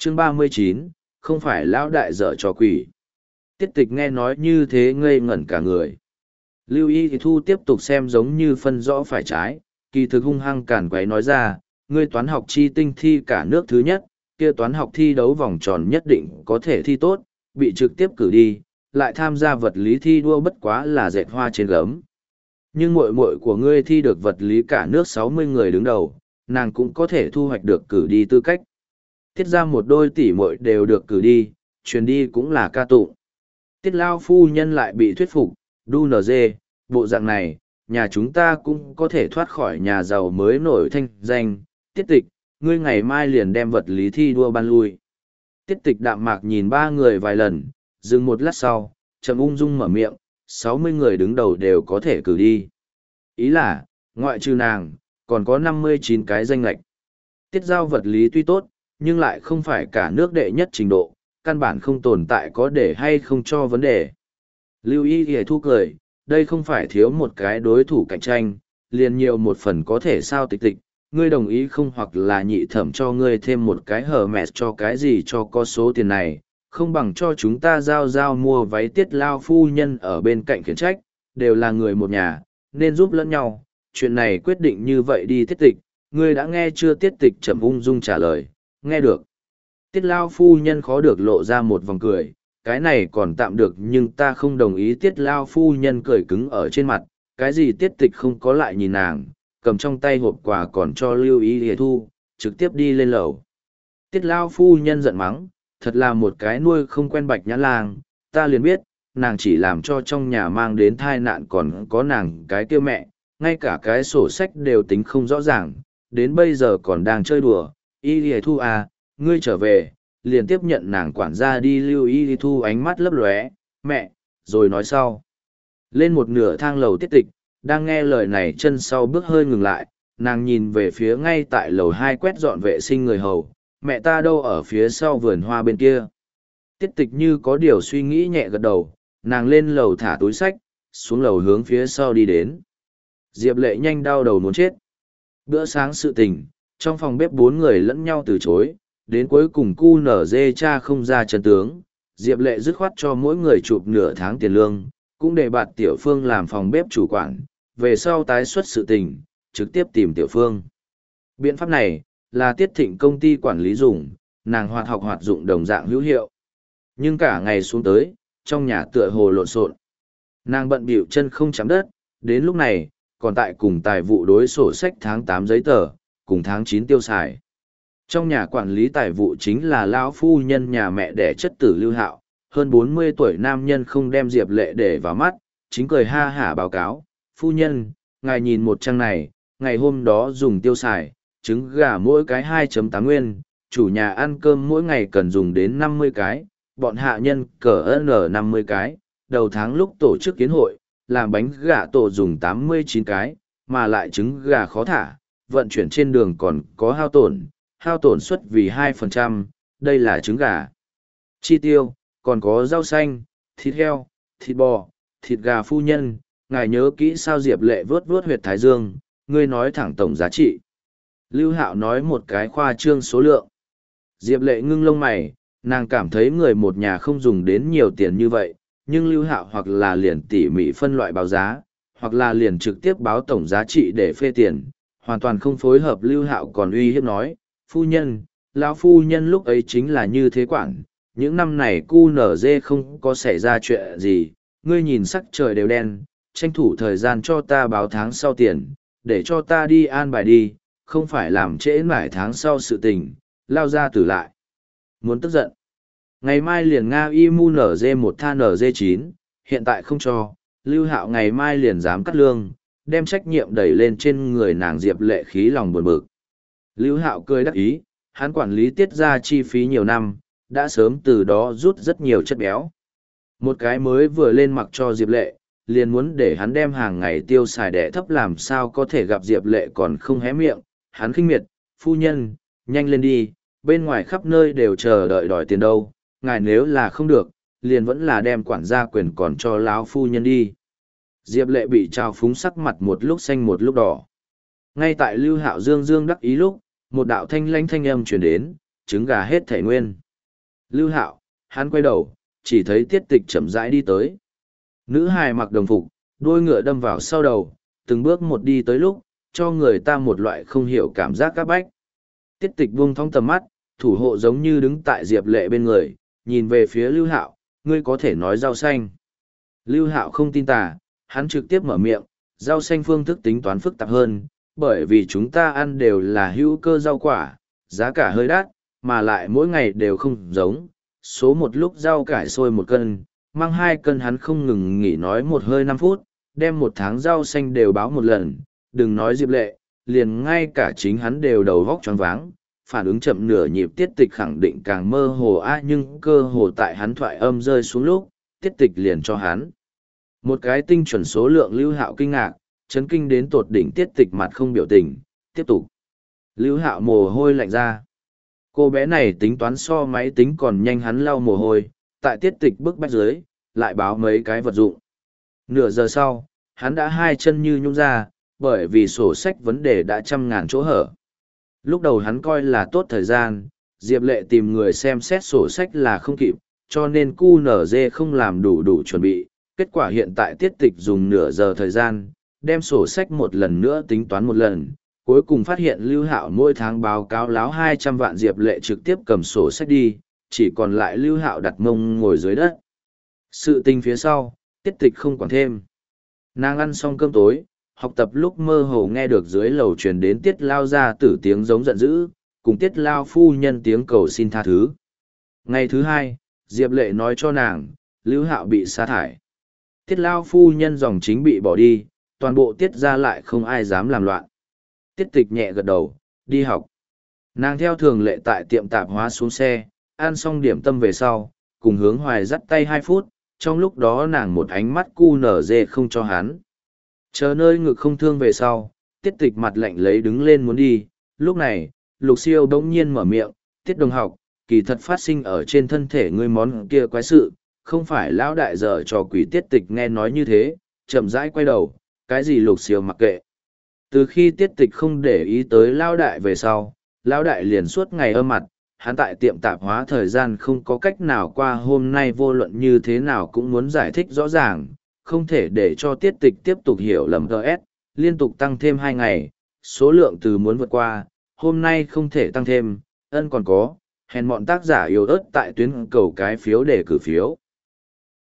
Chương 39, không phải lão đại dở trò quỷ. Tiết tịch nghe nói như thế ngây ngẩn cả người. Lưu Y Thu tiếp tục xem giống như phân rõ phải trái, kỳ thực hung hăng cản quấy nói ra, ngươi toán học chi tinh thi cả nước thứ nhất, kia toán học thi đấu vòng tròn nhất định có thể thi tốt, bị trực tiếp cử đi, lại tham gia vật lý thi đua bất quá là dệt hoa trên gấm. Nhưng muội muội của ngươi thi được vật lý cả nước 60 người đứng đầu, nàng cũng có thể thu hoạch được cử đi tư cách. Tiết ra một đôi tỷ muội đều được cử đi, truyền đi cũng là ca tụng. Tiết lao phu nhân lại bị thuyết phục, đu nở dê, bộ dạng này, nhà chúng ta cũng có thể thoát khỏi nhà giàu mới nổi thanh danh. Tiết tịch, ngươi ngày mai liền đem vật lý thi đua ban lui. Tiết tịch đạm mạc nhìn ba người vài lần, dừng một lát sau, trầm ung dung mở miệng, 60 người đứng đầu đều có thể cử đi. Ý là, ngoại trừ nàng, còn có 59 cái danh lệch. Tiết giao vật lý tuy tốt, nhưng lại không phải cả nước đệ nhất trình độ, căn bản không tồn tại có để hay không cho vấn đề. Lưu Y Y thu cười, đây không phải thiếu một cái đối thủ cạnh tranh, liền nhiều một phần có thể sao tịch tịch, ngươi đồng ý không hoặc là nhị thẩm cho ngươi thêm một cái hở mẹt cho cái gì cho có số tiền này, không bằng cho chúng ta giao mua váy tiết lao phu nhân ở bên cạnh khiển trách, đều là người một nhà, nên giúp lẫn nhau, chuyện này quyết định như vậy đi tiết tịch, ngươi đã nghe chưa tiết tịch chậm ung dung trả lời, nghe được. Tiết lao phu nhân khó được lộ ra một vòng cười, cái này còn tạm được nhưng ta không đồng ý tiết lao phu nhân cười cứng ở trên mặt, cái gì tiết tịch không có lại nhìn nàng, cầm trong tay hộp quà còn cho Lưu Y hề thu, trực tiếp đi lên lầu. Tiết lao phu nhân giận mắng, thật là một cái nuôi không quen bạch nhãn lang, ta liền biết, nàng chỉ làm cho trong nhà mang đến thai nạn còn có nàng cái kia mẹ, ngay cả cái sổ sách đều tính không rõ ràng, đến bây giờ còn đang chơi đùa, Y hề thu à, ngươi trở về, liền tiếp nhận nàng quản gia đi. Lưu Y thu ánh mắt lấp lóe, mẹ, rồi nói sau. Lên một nửa thang lầu tiết tịch, đang nghe lời này chân sau bước hơi ngừng lại, nàng nhìn về phía ngay tại lầu 2 quét dọn vệ sinh người hầu, mẹ ta đâu ở phía sau vườn hoa bên kia. Tiết tịch như có điều suy nghĩ nhẹ gật đầu, nàng lên lầu thả túi sách, xuống lầu hướng phía sau đi đến. Diệp Lệ nhanh đau đầu muốn chết. Bữa sáng sự tình, trong phòng bếp 4 người lẫn nhau từ chối, đến cuối cùng cu nở dê cha không ra chân tướng, Diệp Lệ dứt khoát cho mỗi người chụp nửa tháng tiền lương, cũng để bạt Tiểu Phương làm phòng bếp chủ quản, về sau tái xuất sự tình, trực tiếp tìm Tiểu Phương. Biện pháp này, là Tiết Thịnh công ty quản lý dùng, nàng hoạt học hoạt dụng đồng dạng hữu hiệu. Nhưng cả ngày xuống tới, trong nhà tựa hồ lộn xộn. Nàng bận bịu chân không chạm đất, đến lúc này, còn tại cùng tài vụ đối sổ sách tháng 8 giấy tờ, cùng tháng 9 tiêu xài. Trong nhà quản lý tài vụ chính là lão phu nhân nhà mẹ đẻ chất tử Lưu Hạo, hơn 40 tuổi nam nhân không đem Diệp Lệ để vào mắt, chính cười ha hả báo cáo, phu nhân, ngài nhìn một trang này, ngày hôm đó dùng tiêu xài, trứng gà mỗi cái 2,8 nguyên, chủ nhà ăn cơm mỗi ngày cần dùng đến 50 cái, bọn hạ nhân cỡ N 50 cái, đầu tháng lúc tổ chức kiến hội, làm bánh gà tổ dùng 89 cái, mà lại trứng gà khó thả, vận chuyển trên đường còn có hao tổn suất vì 2%, đây là trứng gà. Chi tiêu, còn có rau xanh, thịt heo, thịt bò, thịt gà phu nhân, ngài nhớ kỹ sao. Diệp Lệ vớt vớt huyệt thái dương, ngươi nói thẳng tổng giá trị. Lưu Hạo nói một cái khoa trương số lượng. Diệp Lệ ngưng lông mày, nàng cảm thấy người một nhà không dùng đến nhiều tiền như vậy, nhưng Lưu Hạo hoặc là liền tỉ mỉ phân loại báo giá, hoặc là liền trực tiếp báo tổng giá trị để phê tiền, hoàn toàn không phối hợp. Lưu Hạo còn uy hiếp nói, phu nhân, lão phu nhân lúc ấy chính là như thế quản, những năm này cu nở dê không có xảy ra chuyện gì, ngươi nhìn sắc trời đều đen, tranh thủ thời gian cho ta báo tháng sau tiền, để cho ta đi an bài đi, không phải làm trễ mãi tháng sau sự tình, lao ra tử lại. Muốn tức giận. Ngày mai liền Nga y mu nở dê 1 tha nở dê 9, hiện tại không cho, Lưu Hạo ngày mai liền dám cắt lương, đem trách nhiệm đẩy lên trên người nàng. Diệp Lệ khí lòng buồn bực. Lưu Hạo cười đắc ý, hắn quản lý Tiết ra chi phí nhiều năm, đã sớm từ đó rút rất nhiều chất béo. Một cái mới vừa lên mặc cho Diệp Lệ, liền muốn để hắn đem hàng ngày tiêu xài đẻ thấp, làm sao có thể gặp Diệp Lệ còn không hé miệng, hắn khinh miệt, phu nhân, nhanh lên đi, bên ngoài khắp nơi đều chờ đợi đòi tiền đâu, ngài nếu là không được, liền vẫn là đem quản gia quyền còn cho lão phu nhân đi. Diệp Lệ bị trào phúng sắc mặt một lúc xanh một lúc đỏ. Ngay tại Lưu Hạo dương đắc ý lúc, một đạo thanh lãnh thanh âm truyền đến, trứng gà hết thể nguyên. Lưu Hạo, hắn quay đầu, chỉ thấy Tiết Tịch chậm rãi đi tới. Nữ hài mặc đồng phục, đuôi ngựa đâm vào sau đầu, từng bước một đi tới lúc, cho người ta một loại không hiểu cảm giác các bách. Tiết Tịch buông thong tầm mắt, thủ hộ giống như đứng tại Diệp Lệ bên người, nhìn về phía Lưu Hạo, ngươi có thể nói rau xanh. Lưu Hạo không tin tà, hắn trực tiếp mở miệng, rau xanh phương thức tính toán phức tạp hơn, bởi vì chúng ta ăn đều là hữu cơ rau quả, giá cả hơi đắt, mà lại mỗi ngày đều không giống. Số một lúc rau cải sôi 1 cân, mang 2 cân hắn không ngừng nghỉ nói một hơi 5 phút, đem 1 tháng rau xanh đều báo một lần, đừng nói Diệp Lệ, liền ngay cả chính hắn đều đầu vóc choáng váng, phản ứng chậm nửa nhịp Tiết Tịch khẳng định càng mơ hồ nhưng cơ hồ tại hắn thoại âm rơi xuống lúc, Tiết Tịch liền cho hắn một cái tinh chuẩn số lượng. Lưu Hạo kinh ngạc, chấn kinh đến tột đỉnh. Tiết Tịch mặt không biểu tình, tiếp tục. Lưu Hạo mồ hôi lạnh ra. Cô bé này tính toán so máy tính còn nhanh, hắn lau mồ hôi, tại Tiết Tịch bức bách dưới, lại báo mấy cái vật dụng. Nửa giờ sau, hắn đã 2 chân như nhũn ra, bởi vì sổ sách vấn đề đã 100.000 chỗ hở. Lúc đầu hắn coi là tốt thời gian, Diệp Lệ tìm người xem xét sổ sách là không kịp, cho nên QNZ không làm đủ chuẩn bị. Kết quả hiện tại Tiết Tịch dùng nửa giờ thời gian, đem sổ sách một lần nữa tính toán một lần. Cuối cùng phát hiện Lưu Hạo mỗi tháng báo cáo láo 200 vạn. Diệp Lệ trực tiếp cầm sổ sách đi, chỉ còn lại Lưu Hạo đặt mông ngồi dưới đất. Sự tình phía sau, Tiết Tịch không quản thêm. Nàng ăn xong cơm tối, học tập lúc mơ hồ nghe được dưới lầu truyền đến Tiết Lao gia tử tiếng giống giận dữ, cùng Tiết Lao phu nhân tiếng cầu xin tha thứ. Ngày thứ 2, Diệp Lệ nói cho nàng, Lưu Hạo bị sa thải. Tiết Lao phu nhân dòng chính bị bỏ đi, toàn bộ Tiết gia lại không ai dám làm loạn. Tiết Tịch nhẹ gật đầu, đi học. Nàng theo thường lệ tại tiệm tạp hóa xuống xe, ăn xong điểm tâm về sau, cùng Hướng Hoài dắt tay 2 phút, trong lúc đó nàng một ánh mắt QNZ không cho hắn. Chờ nơi ngực không thương về sau, Tiết Tịch mặt lạnh lấy đứng lên muốn đi. Lúc này, Lục Siêu bỗng nhiên mở miệng, Tiết đồng học, kỳ thật phát sinh ở trên thân thể ngươi món kia quái sự, không phải lão đại dở trò quỷ. Tiết Tịch nghe nói như thế, chậm rãi quay đầu, cái gì Lục Siêu mặc kệ. Từ khi Tiết Tịch không để ý tới lão đại về sau, lão đại liền suốt ngày âm mặt, hắn tại tiệm tạp hóa thời gian không có cách nào qua, hôm nay vô luận như thế nào cũng muốn giải thích rõ ràng, không thể để cho Tiết Tịch tiếp tục hiểu lầm. GS liên tục tăng thêm 2 ngày, số lượng từ muốn vượt qua, hôm nay không thể tăng thêm, còn có, hèn mọn tác giả yếu ớt tại tuyến cầu cái phiếu để cử phiếu.